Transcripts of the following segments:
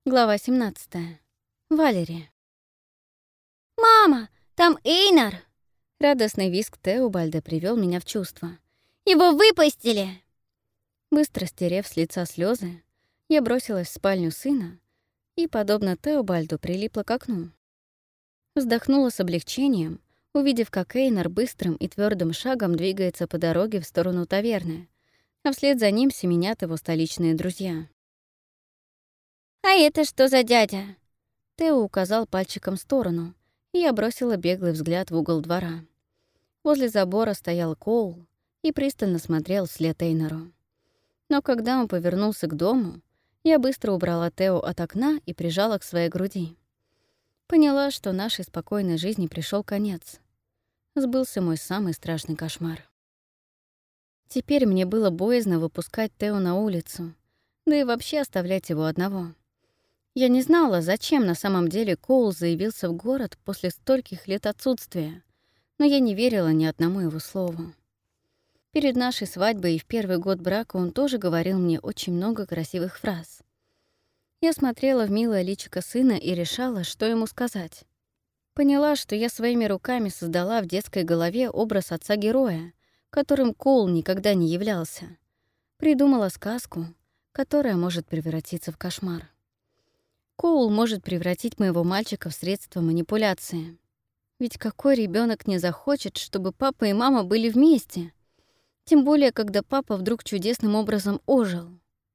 Глава 17. Валери. «Мама, там Эйнар!» Радостный визг Теобальда привел меня в чувство. «Его выпустили!» Быстро стерев с лица слезы, я бросилась в спальню сына и, подобно Теобальду, прилипла к окну. Вздохнула с облегчением, увидев, как Эйнар быстрым и твердым шагом двигается по дороге в сторону таверны, а вслед за ним семенят его столичные друзья. «А это что за дядя?» Тео указал пальчиком в сторону, и я бросила беглый взгляд в угол двора. Возле забора стоял Коул и пристально смотрел вслед Эйнару. Но когда он повернулся к дому, я быстро убрала Тео от окна и прижала к своей груди. Поняла, что нашей спокойной жизни пришел конец. Сбылся мой самый страшный кошмар. Теперь мне было боязно выпускать Тео на улицу, да и вообще оставлять его одного. Я не знала, зачем на самом деле Коул заявился в город после стольких лет отсутствия, но я не верила ни одному его слову. Перед нашей свадьбой и в первый год брака он тоже говорил мне очень много красивых фраз. Я смотрела в милое личико сына и решала, что ему сказать. Поняла, что я своими руками создала в детской голове образ отца-героя, которым Коул никогда не являлся. Придумала сказку, которая может превратиться в кошмар. Коул может превратить моего мальчика в средство манипуляции. Ведь какой ребенок не захочет, чтобы папа и мама были вместе? Тем более, когда папа вдруг чудесным образом ожил.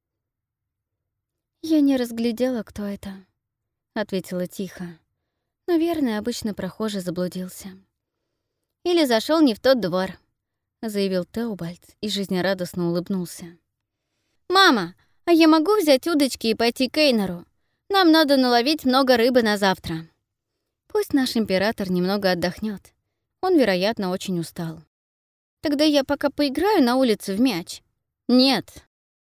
«Я не разглядела, кто это», — ответила тихо. «Наверное, обычный прохожий заблудился». «Или зашел не в тот двор», — заявил Теобальд и жизнерадостно улыбнулся. «Мама, а я могу взять удочки и пойти к Эйнару? Нам надо наловить много рыбы на завтра». Пусть наш император немного отдохнет. Он, вероятно, очень устал. «Тогда я пока поиграю на улице в мяч». «Нет».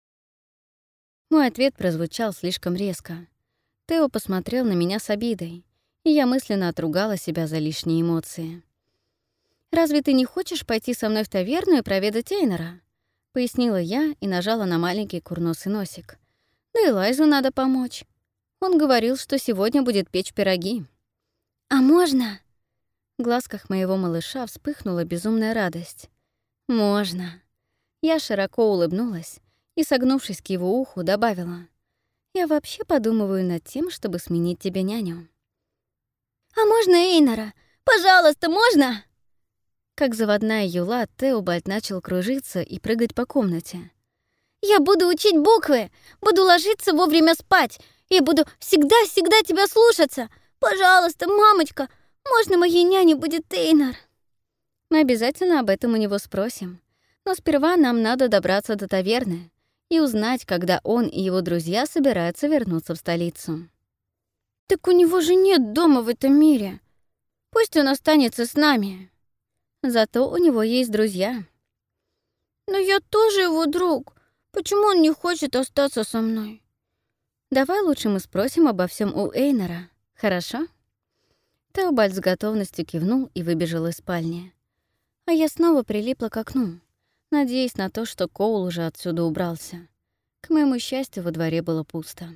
Мой ответ прозвучал слишком резко. Тео посмотрел на меня с обидой, и я мысленно отругала себя за лишние эмоции. «Разве ты не хочешь пойти со мной в таверну и проведать Эйнара?» — пояснила я и нажала на маленький курносый носик. «Да и Лайзу надо помочь. Он говорил, что сегодня будет печь пироги». «А можно?» В глазках моего малыша вспыхнула безумная радость. «Можно». Я широко улыбнулась и, согнувшись к его уху, добавила. «Я вообще подумываю над тем, чтобы сменить тебе няню». «А можно Эйнара? Пожалуйста, можно?» Как заводная юла, Теобальд начал кружиться и прыгать по комнате. «Я буду учить буквы, буду ложиться вовремя спать и буду всегда-всегда тебя слушаться. Пожалуйста, мамочка, можно моей няней будет Эйнар?» «Мы обязательно об этом у него спросим. Но сперва нам надо добраться до таверны и узнать, когда он и его друзья собираются вернуться в столицу». «Так у него же нет дома в этом мире. Пусть он останется с нами». «Зато у него есть друзья». «Но я тоже его друг. Почему он не хочет остаться со мной?» «Давай лучше мы спросим обо всем у Эйнара, хорошо?» Теобальд с готовностью кивнул и выбежал из спальни. А я снова прилипла к окну, надеясь на то, что Коул уже отсюда убрался. К моему счастью, во дворе было пусто.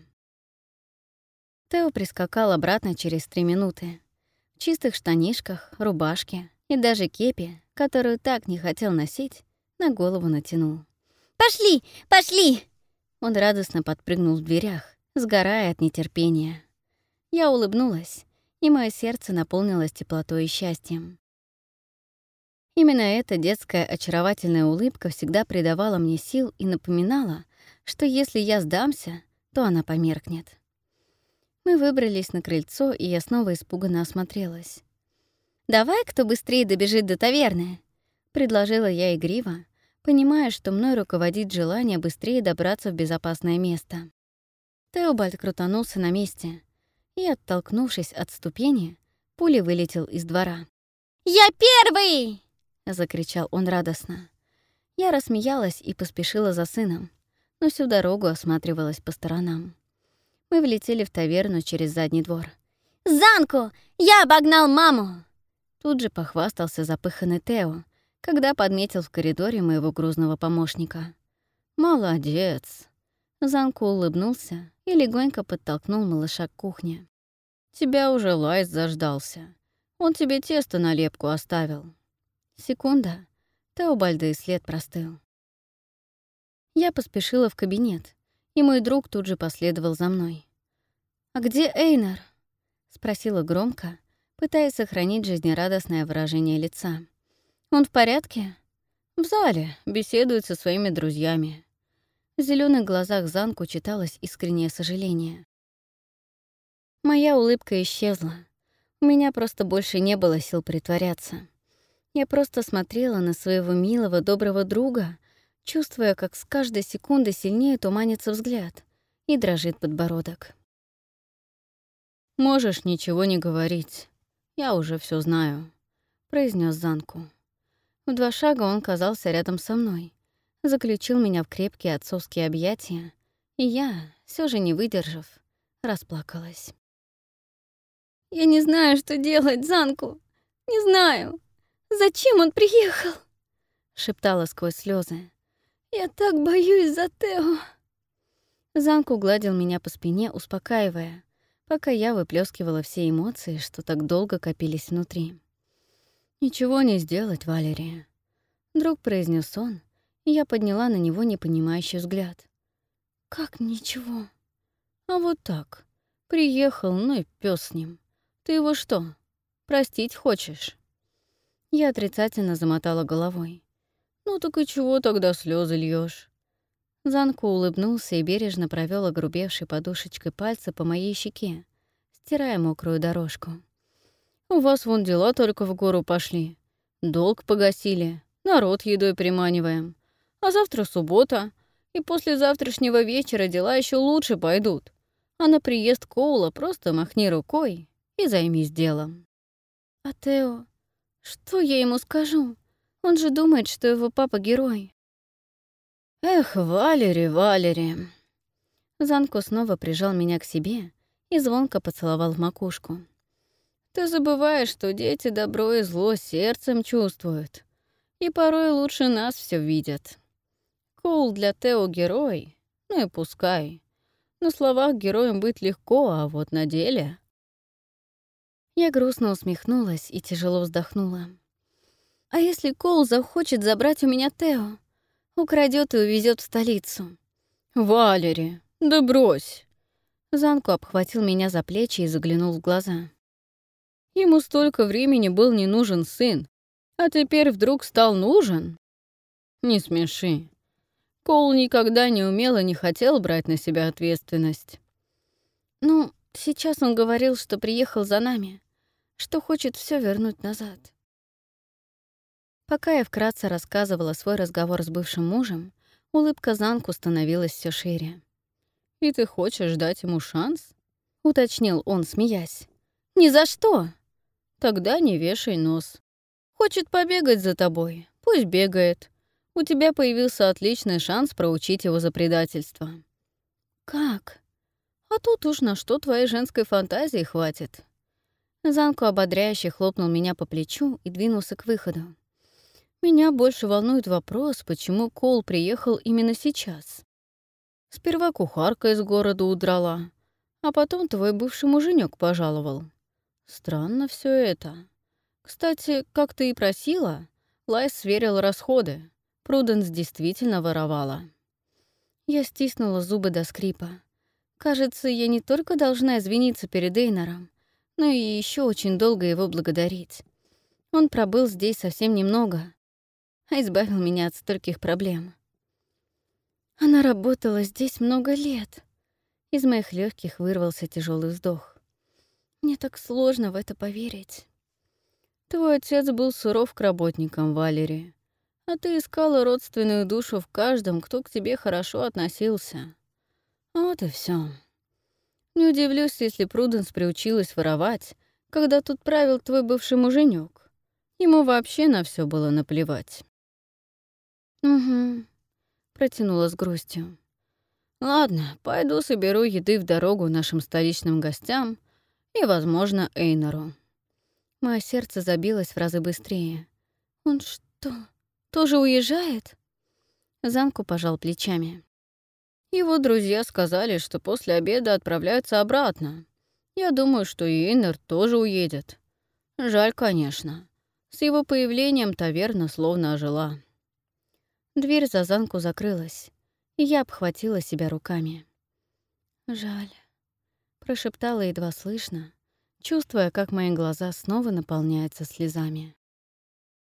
Тео прискакал обратно через 3 минуты. В чистых штанишках, рубашке и даже кепи, которую так не хотел носить, на голову натянул. «Пошли! Пошли!» Он радостно подпрыгнул в дверях, сгорая от нетерпения. Я улыбнулась, и мое сердце наполнилось теплотой и счастьем. Именно эта детская очаровательная улыбка всегда придавала мне сил и напоминала, что если я сдамся, то она померкнет. Мы выбрались на крыльцо, и я снова испуганно осмотрелась. «Давай, кто быстрее добежит до таверны», — предложила я игриво, понимая, что мной руководит желание быстрее добраться в безопасное место. Теобальд крутанулся на месте и, оттолкнувшись от ступени, пулей вылетел из двора. «Я первый!» — закричал он радостно. Я рассмеялась и поспешила за сыном, но всю дорогу осматривалась по сторонам. Мы влетели в таверну через задний двор. «Занку! Я обогнал маму!» Тут же похвастался запыханный Тео, когда подметил в коридоре моего грузного помощника. «Молодец!» Занку улыбнулся и легонько подтолкнул малыша к кухне. «Тебя уже Лайс заждался. Он тебе тесто на лепку оставил». Секунда. Теобальда и след простыл. Я поспешила в кабинет, и мой друг тут же последовал за мной. «А где Эйнар?» — спросила громко, пытаясь сохранить жизнерадостное выражение лица. «Он в порядке?» «В зале, беседует со своими друзьями». В зелёных глазах Занку читалось искреннее сожаление. Моя улыбка исчезла. У меня просто больше не было сил притворяться. Я просто смотрела на своего милого, доброго друга, чувствуя, как с каждой секунды сильнее туманится взгляд и дрожит подбородок. «Можешь ничего не говорить. Я уже все знаю», — произнес Занку. В 2 шага он казался рядом со мной, заключил меня в крепкие отцовские объятия, и я, все же не выдержав, расплакалась. «Я не знаю, что делать, Занку. Не знаю. Зачем он приехал?» — шептала сквозь слезы. «Я так боюсь за Тео». Занку гладил меня по спине, успокаивая, пока я выплескивала все эмоции, что так долго копились внутри. «Ничего не сделать, Валерия», — вдруг произнес он, и я подняла на него непонимающий взгляд. «Как ничего?» «А вот так. Приехал, ну и пёс с ним. Ты его что, простить хочешь?» Я отрицательно замотала головой. «Ну так и чего тогда слезы льёшь?» Занку улыбнулся и бережно провёл огрубевшей подушечкой пальца по моей щеке, стирая мокрую дорожку. «У вас вон дела только в гору пошли. Долг погасили, народ едой приманиваем. А завтра суббота, и после завтрашнего вечера дела еще лучше пойдут. А на приезд Коула просто махни рукой и займись делом». «А Тео, что я ему скажу? Он же думает, что его папа герой». «Эх, Валери, Валери». Занко снова прижал меня к себе и звонко поцеловал в макушку. «Ты забываешь, что дети добро и зло сердцем чувствуют, и порой лучше нас все видят. Коул для Тео герой, ну и пускай. На словах героем быть легко, а вот на деле...» Я грустно усмехнулась и тяжело вздохнула. «А если Коул захочет забрать у меня Тео? Украдет и увезет в столицу?» «Валери, да брось!» Занко обхватил меня за плечи и заглянул в глаза. «Ему столько времени был не нужен сын, а теперь вдруг стал нужен?» «Не смеши. Коул никогда не умел и не хотел брать на себя ответственность». «Ну, сейчас он говорил, что приехал за нами, что хочет все вернуть назад». Пока я вкратце рассказывала свой разговор с бывшим мужем, улыбка Занку становилась все шире. «И ты хочешь дать ему шанс?» — уточнил он, смеясь. «Ни за что!» «Тогда не вешай нос. Хочет побегать за тобой, пусть бегает. У тебя появился отличный шанс проучить его за предательство». «Как?» «А тут уж на что твоей женской фантазии хватит». Занку ободряюще хлопнул меня по плечу и двинулся к выходу. «Меня больше волнует вопрос, почему Коул приехал именно сейчас. Сперва кухарка из города удрала, а потом твой бывший муженек пожаловал. Странно все это. Кстати, как ты и просила, Лайс сверил расходы. Пруденс действительно воровала». Я стиснула зубы до скрипа. Кажется, я не только должна извиниться перед Эйнаром, но и еще очень долго его благодарить. Он пробыл здесь совсем немного, а избавил меня от стольких проблем. Она работала здесь много лет. Из моих легких вырвался тяжелый вздох. Мне так сложно в это поверить. Твой отец был суров к работникам, Валери, а ты искала родственную душу в каждом, кто к тебе хорошо относился. Вот и все. Не удивлюсь, если Пруденс приучилась воровать, когда тут правил твой бывший муженек. Ему вообще на все было наплевать. «Угу», — протянула с грустью. «Ладно, пойду соберу еды в дорогу нашим столичным гостям и, возможно, Эйнару». Мое сердце забилось в разы быстрее. «Он что, тоже уезжает?» Занку пожал плечами. Его друзья сказали, что после обеда отправляются обратно. Я думаю, что и Иннер тоже уедет. Жаль, конечно. С его появлением таверна словно ожила. Дверь за Занку закрылась, и я обхватила себя руками. «Жаль», — прошептала едва слышно, чувствуя, как мои глаза снова наполняются слезами.